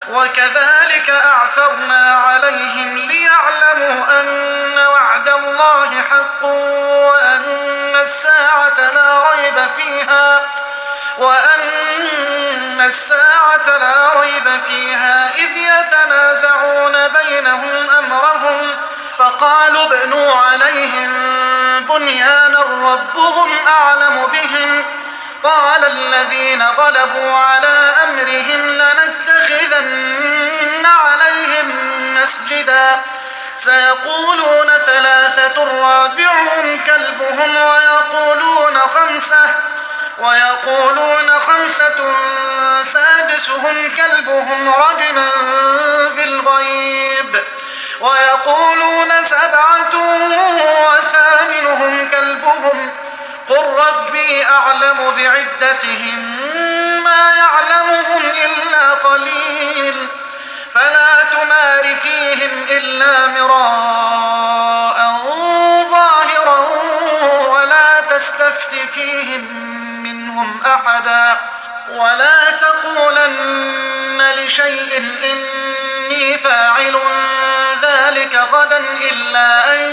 وكذلك أعثرنا عليهم ليعلموا أن وعد الله حق وأن الساعة لا ريب فيها إذ يتنازعون بينهم أمرهم فقالوا ابنوا عليهم بنيانا ربهم أعلم بهم قال الذين غلبوا على أمرهم لنتخذن عليهم مسجدا سيقولون 3 رابعهم كلبهم ويقولون 5 سادسهم كلبهم رجما بالغيب ويقولون 7 وثامنهم كلبهم قل ربي أعلم بعدتهم ما يعلمهم إلا قليل فلا تمار فيهم إلا مراء ظاهرا ولا تستفت فيهم منهم أحدا ولا تقولن لشيء إني فاعل ذلك غدا إلا أن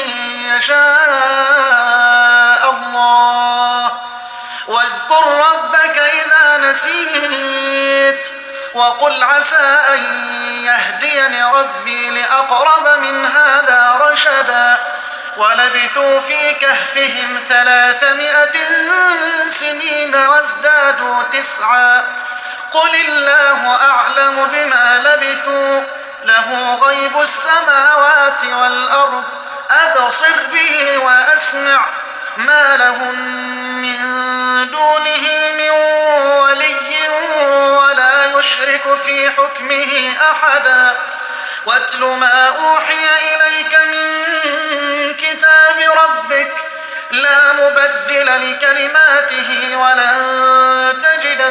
يشاء الله واذكر ربك إذا نسيت وقل عسى أن يهديني ربي لأقرب من هذا رشدا ولبثوا في كهفهم 300 سنين وازدادوا 9 قل الله أعلم بما لبثوا له غيب السماوات والأرض أبصر به وأسمع ما لهم من دونه من ولي ولا يشرك في حكمه أحدا واتل ما أوحي إليك من كتاب ربك لا مبدل لكلماته ولن تجد